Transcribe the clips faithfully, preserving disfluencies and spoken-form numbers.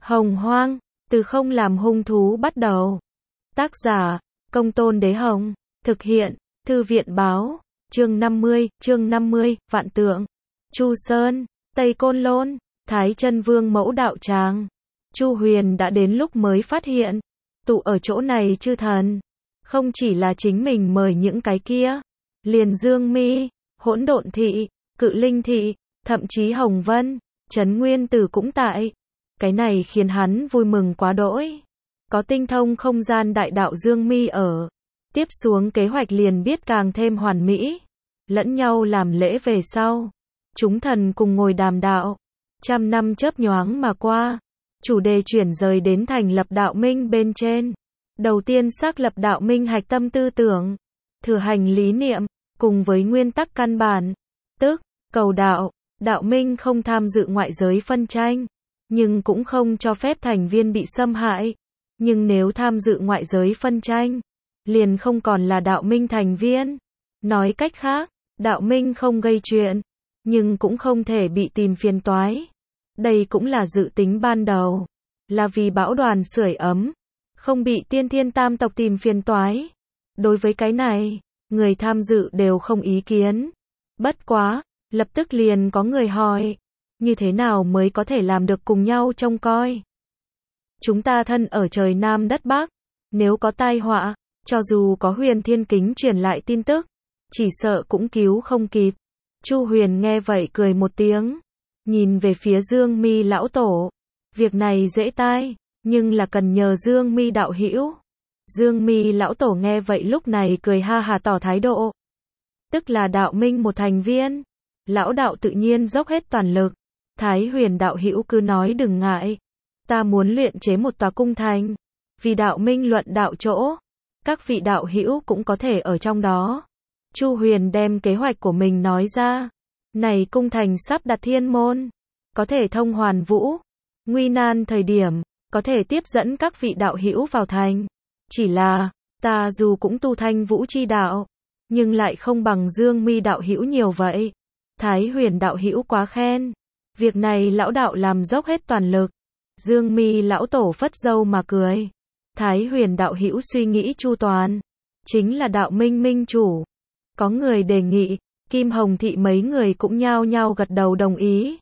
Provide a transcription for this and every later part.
Hồng Hoang, từ không làm hung thú bắt đầu. Tác giả, Công Tôn Đế Hồng. Thực hiện, Thư viện Báo. Chương năm mươi, chương năm mươi, Vạn Tượng. Chu Sơn, Tây Côn Lôn, Thái Chân Vương Mẫu Đạo Tràng. Chu Huyền đã đến lúc mới phát hiện, tụ ở chỗ này chư thần, không chỉ là chính mình mời những cái kia, liền Dương Mi, Hỗn Độn Thị, Cự Linh Thị, thậm chí Hồng Vân, Trấn Nguyên Tử cũng tại. Cái này khiến hắn vui mừng quá đỗi. Có tinh thông không gian đại đạo Dương Mi ở, tiếp xuống kế hoạch liền biết càng thêm hoàn mỹ. Lẫn nhau làm lễ về sau, chúng thần cùng ngồi đàm đạo. Trăm năm chớp nhoáng mà qua, chủ đề chuyển rời đến thành lập đạo minh bên trên. Đầu tiên xác lập đạo minh hạch tâm tư tưởng, thừa hành lý niệm, cùng với nguyên tắc căn bản, tức cầu đạo. Đạo minh không tham dự ngoại giới phân tranh, nhưng cũng không cho phép thành viên bị xâm hại. Nhưng nếu tham dự ngoại giới phân tranh, liền không còn là đạo minh thành viên. Nói cách khác, đạo minh không gây chuyện, nhưng cũng không thể bị tìm phiền toái. Đây cũng là dự tính ban đầu, là vì bão đoàn sưởi ấm, không bị tiên thiên tam tộc tìm phiền toái. Đối với cái này, người tham dự đều không ý kiến. Bất quá, lập tức liền có người hỏi, như thế nào mới có thể làm được cùng nhau trông coi? Chúng ta thân ở trời Nam đất Bắc, nếu có tai họa, cho dù có Huyền Thiên Kính truyền lại tin tức, chỉ sợ cũng cứu không kịp. Chu Huyền nghe vậy cười một tiếng, nhìn về phía Dương Mi lão tổ. Việc này dễ tai, nhưng là cần nhờ Dương Mi đạo hữu. Dương Mi lão tổ nghe vậy lúc này cười ha hà tỏ thái độ. Tức là đạo minh một thành viên. Lão đạo tự nhiên dốc hết toàn lực. Thái Huyền đạo hữu cứ nói đừng ngại. Ta muốn luyện chế một tòa cung thành, vì đạo minh luận đạo chỗ. Các vị đạo hữu cũng có thể ở trong đó. Chu Huyền đem kế hoạch của mình nói ra. Này cung thành sắp đặt thiên môn, có thể thông hoàn vũ, nguy nan thời điểm, có thể tiếp dẫn các vị đạo hữu vào thành. Chỉ là, ta dù cũng tu thanh vũ chi đạo, nhưng lại không bằng Dương Mi đạo hữu nhiều vậy. Thái Huyền đạo hữu quá khen. Việc này lão đạo làm dốc hết toàn lực. Dương Mi lão tổ phất dâu mà cười. Thái Huyền đạo hữu suy nghĩ chu toàn, chính là đạo minh minh chủ. Có người đề nghị, Kim Hồng Thị mấy người cũng nhao nhao gật đầu đồng ý.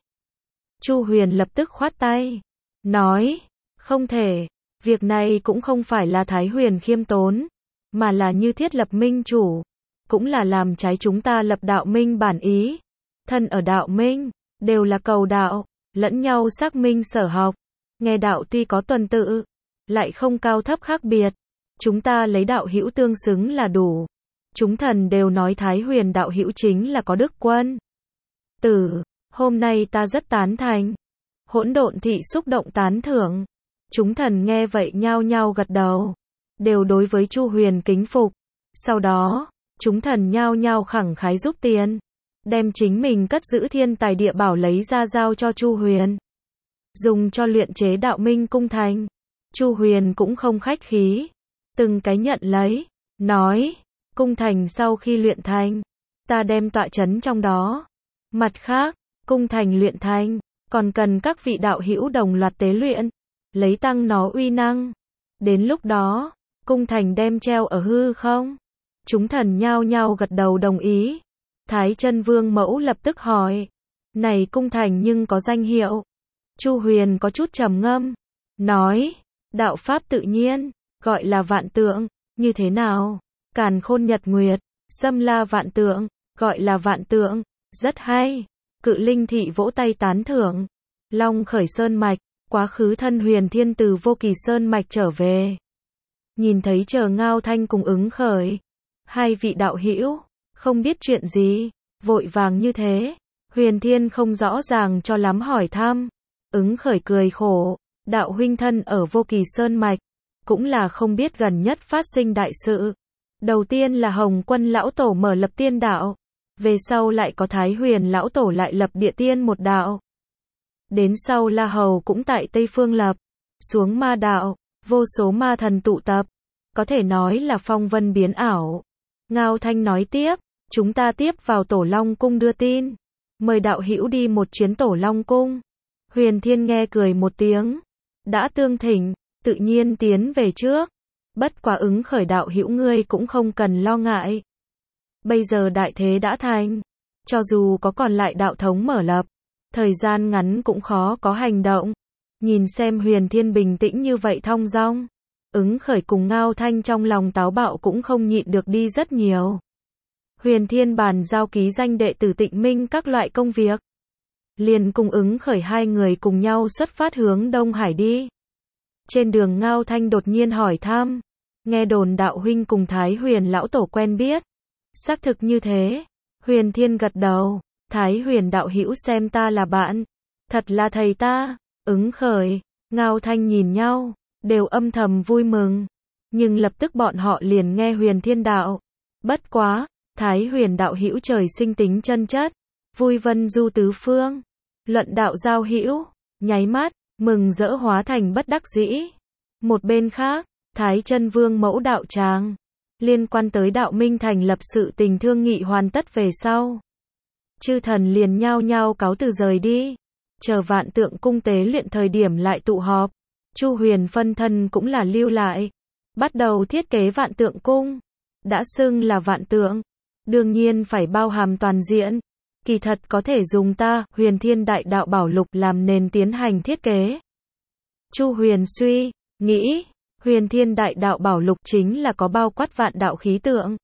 Chu Huyền lập tức khoát tay, nói, không thể, việc này cũng không phải là Thái Huyền khiêm tốn, mà là như thiết lập minh chủ, cũng là làm trái chúng ta lập đạo minh bản ý. Thân ở đạo minh, đều là cầu đạo, lẫn nhau xác minh sở học, nghe đạo tuy có tuần tự, lại không cao thấp khác biệt. Chúng ta lấy đạo hữu tương xứng là đủ. Chúng thần đều nói Thái Huyền đạo hữu chính là có đức quân tử, hôm nay ta rất tán thành. Hỗn Độn Thị xúc động tán thưởng. Chúng thần nghe vậy nhao nhao gật đầu, đều đối với Chu Huyền kính phục. Sau đó, chúng thần nhao nhao khẳng khái giúp tiền, đem chính mình cất giữ thiên tài địa bảo lấy ra giao cho Chu Huyền, dùng cho luyện chế đạo minh cung thành. Chu Huyền cũng không khách khí, từng cái nhận lấy, nói, cung thành sau khi luyện thành, ta đem tọa chấn trong đó. Mặt khác, cung thành luyện thành, còn cần các vị đạo hữu đồng loạt tế luyện, lấy tăng nó uy năng. Đến lúc đó, cung thành đem treo ở hư không. Chúng thần nhao nhao gật đầu đồng ý. Thái Chân Vương Mẫu lập tức hỏi, này cung thành nhưng có danh hiệu? Chu Huyền có chút trầm ngâm, nói, đạo pháp tự nhiên, gọi là vạn tượng. Như thế nào? Càn Khôn Nhật Nguyệt, Xâm La vạn tượng, gọi là vạn tượng, rất hay. Cự Linh Thị vỗ tay tán thưởng. Long khởi sơn mạch, quá khứ thân Huyền Thiên từ Vô Kỳ sơn mạch trở về. Nhìn thấy chờ Ngao Thanh cùng Ứng Khởi, hai vị đạo hữu, không biết chuyện gì, vội vàng như thế. Huyền Thiên không rõ ràng cho lắm hỏi thăm. Ứng Khởi cười khổ, đạo huynh thân ở Vô Kỳ sơn mạch, cũng là không biết gần nhất phát sinh đại sự. Đầu tiên là Hồng Quân lão tổ mở lập tiên đạo, về sau lại có Thái Huyền lão tổ lại lập địa tiên một đạo. Đến sau La Hầu cũng tại Tây Phương lập xuống ma đạo, vô số ma thần tụ tập, có thể nói là phong vân biến ảo. Ngao Thanh nói tiếp, chúng ta tiếp vào Tổ Long cung đưa tin, mời đạo hữu đi một chuyến Tổ Long cung. Huyền Thiên nghe cười một tiếng, đã tương thỉnh, tự nhiên tiến về trước. Bất quá Ứng Khởi đạo hữu ngươi cũng không cần lo ngại. Bây giờ đại thế đã thành, cho dù có còn lại đạo thống mở lập, thời gian ngắn cũng khó có hành động. Nhìn xem Huyền Thiên bình tĩnh như vậy thong dong, Ứng Khởi cùng Ngao Thanh trong lòng táo bạo cũng không nhịn được đi rất nhiều. Huyền Thiên bàn giao ký danh đệ tử Tịnh Minh các loại công việc, liền cùng Ứng Khởi hai người cùng nhau xuất phát hướng Đông Hải đi. Trên đường Ngao Thanh đột nhiên hỏi thăm, nghe đồn đạo huynh cùng Thái Huyền lão tổ quen biết. Xác thực như thế. Huyền Thiên gật đầu, Thái Huyền đạo hữu xem ta là bạn, thật là thầy ta. Ứng Khởi, Ngao Thanh nhìn nhau, đều âm thầm vui mừng. Nhưng lập tức bọn họ liền nghe Huyền Thiên đạo. Bất quá, Thái Huyền đạo hữu trời sinh tính chân chất, vui vân du tứ phương, luận đạo giao hữu, nháy mắt, mừng rỡ hóa thành bất đắc dĩ. Một bên khác, Thái Chân Vương mẫu đạo tràng, liên quan tới đạo minh thành lập sự tình thương nghị hoàn tất về sau. Chư thần liền nhao nhao cáo từ rời đi, chờ Vạn Tượng cung tế luyện thời điểm lại tụ họp. Chu Huyền phân thân cũng là lưu lại, bắt đầu thiết kế Vạn Tượng cung. Đã xưng là Vạn Tượng, đương nhiên phải bao hàm toàn diện. Kỳ thật có thể dùng ta, Huyền Thiên Đại Đạo Bảo Lục làm nền tiến hành thiết kế. Chu Huyền suy nghĩ, Huyền Thiên Đại Đạo Bảo Lục chính là có bao quát vạn đạo khí tượng.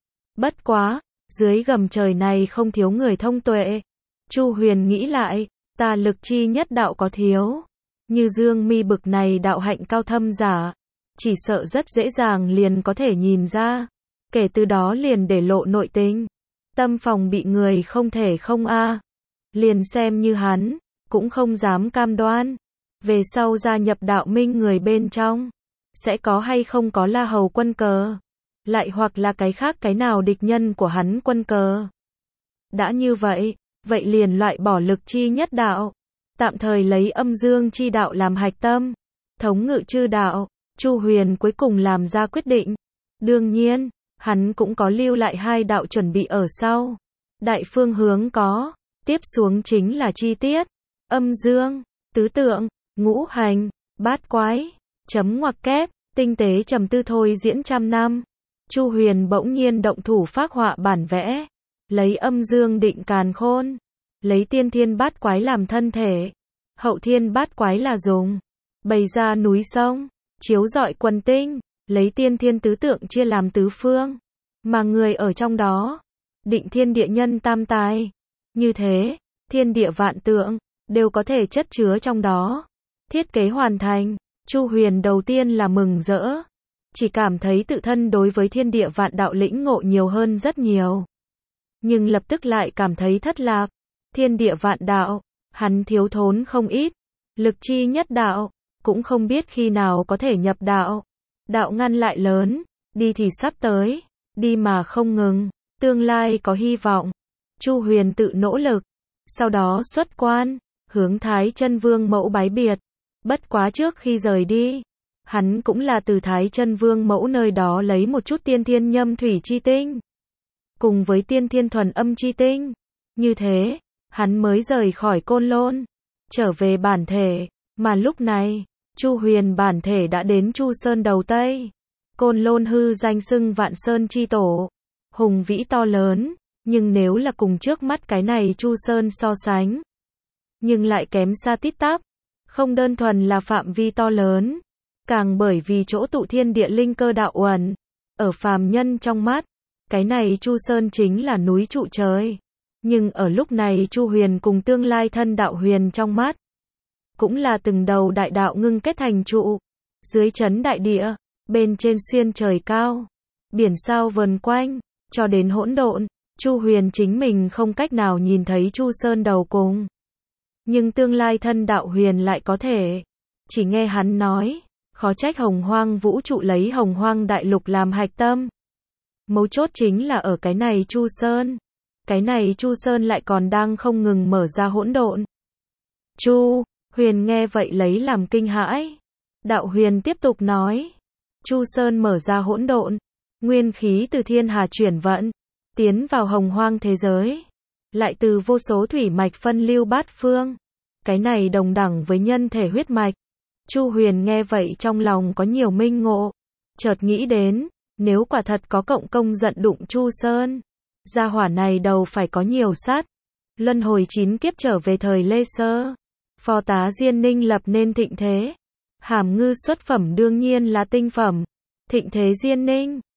Bất quá, dưới gầm trời này không thiếu người thông tuệ. Chu Huyền nghĩ lại, ta lực chi nhất đạo có thiếu. Như Dương Mi bực này đạo hạnh cao thâm giả, chỉ sợ rất dễ dàng liền có thể nhìn ra. Kể từ đó liền để lộ nội tình. Tâm phòng bị người không thể không a. Liền xem như hắn, cũng không dám cam đoan. Về sau gia nhập đạo minh người bên trong, sẽ có hay không có La Hầu quân cờ, lại hoặc là cái khác cái nào địch nhân của hắn quân cờ. Đã như vậy, vậy liền loại bỏ lực chi nhất đạo, tạm thời lấy âm dương chi đạo làm hạch tâm, thống ngự chư đạo. Chu Huyền cuối cùng làm ra quyết định. Đương nhiên, hắn cũng có lưu lại hai đạo chuẩn bị ở sau. Đại phương hướng có, tiếp xuống chính là chi tiết. Âm dương, tứ tượng, ngũ hành, bát quái, chấm ngoặc kép, tinh tế trầm tư thôi diễn trăm năm. Chu Huyền bỗng nhiên động thủ phác họa bản vẽ, lấy âm dương định càn khôn, lấy tiên thiên bát quái làm thân thể, hậu thiên bát quái là dùng, bày ra núi sông, chiếu rọi quần tinh, lấy tiên thiên tứ tượng chia làm tứ phương, mà người ở trong đó, định thiên địa nhân tam tài. Như thế, thiên địa vạn tượng, đều có thể chất chứa trong đó. Thiết kế hoàn thành, Chu Huyền đầu tiên là mừng rỡ, chỉ cảm thấy tự thân đối với thiên địa vạn đạo lĩnh ngộ nhiều hơn rất nhiều. Nhưng lập tức lại cảm thấy thất lạc, thiên địa vạn đạo, hắn thiếu thốn không ít, lực chi nhất đạo, cũng không biết khi nào có thể nhập đạo. Đạo ngăn lại lớn, đi thì sắp tới, đi mà không ngừng, tương lai có hy vọng. Chu Huyền tự nỗ lực, sau đó xuất quan, hướng Thái Chân Vương mẫu bái biệt. Bất quá trước khi rời đi, hắn cũng là từ Thái Chân Vương mẫu nơi đó lấy một chút tiên thiên nhâm thủy chi tinh, cùng với tiên thiên thuần âm chi tinh. Như thế, hắn mới rời khỏi Côn Lôn, trở về bản thể, mà lúc này, Chu Huyền bản thể đã đến Chu Sơn đầu Tây. Côn Lôn hư danh xưng Vạn Sơn chi tổ, hùng vĩ to lớn, nhưng nếu là cùng trước mắt cái này Chu Sơn so sánh, nhưng lại kém xa tít tắp. Không đơn thuần là phạm vi to lớn, càng bởi vì chỗ tụ thiên địa linh cơ đạo uẩn. Ở phàm nhân trong mắt, cái này Chu Sơn chính là núi trụ trời. Nhưng ở lúc này Chu Huyền cùng tương lai thân đạo huyền trong mắt, cũng là từng đầu đại đạo ngưng kết thành trụ. Dưới chấn đại địa, bên trên xuyên trời cao, biển sao vần quanh, cho đến hỗn độn. Chu Huyền chính mình không cách nào nhìn thấy Chu Sơn đầu cùng. Nhưng tương lai thân đạo huyền lại có thể. Chỉ nghe hắn nói, khó trách hồng hoang vũ trụ lấy hồng hoang đại lục làm hạch tâm. Mấu chốt chính là ở cái này Chu Sơn. Cái này Chu Sơn lại còn đang không ngừng mở ra hỗn độn. Chu Huyền nghe vậy lấy làm kinh hãi. Đạo huyền tiếp tục nói, Chu Sơn mở ra hỗn độn, nguyên khí từ thiên hà chuyển vận, tiến vào hồng hoang thế giới, lại từ vô số thủy mạch phân lưu bát phương. Cái này đồng đẳng với nhân thể huyết mạch, Chu Huyền nghe vậy trong lòng có nhiều minh ngộ, chợt nghĩ đến, nếu quả thật có cộng công giận đụng Chu Sơn, gia hỏa này đầu phải có nhiều sát. Luân hồi chín kiếp trở về thời Lê Sơ, phò tá Diên Ninh lập nên thịnh thế. Hàm Ngư xuất phẩm đương nhiên là tinh phẩm. Thịnh thế Diên Ninh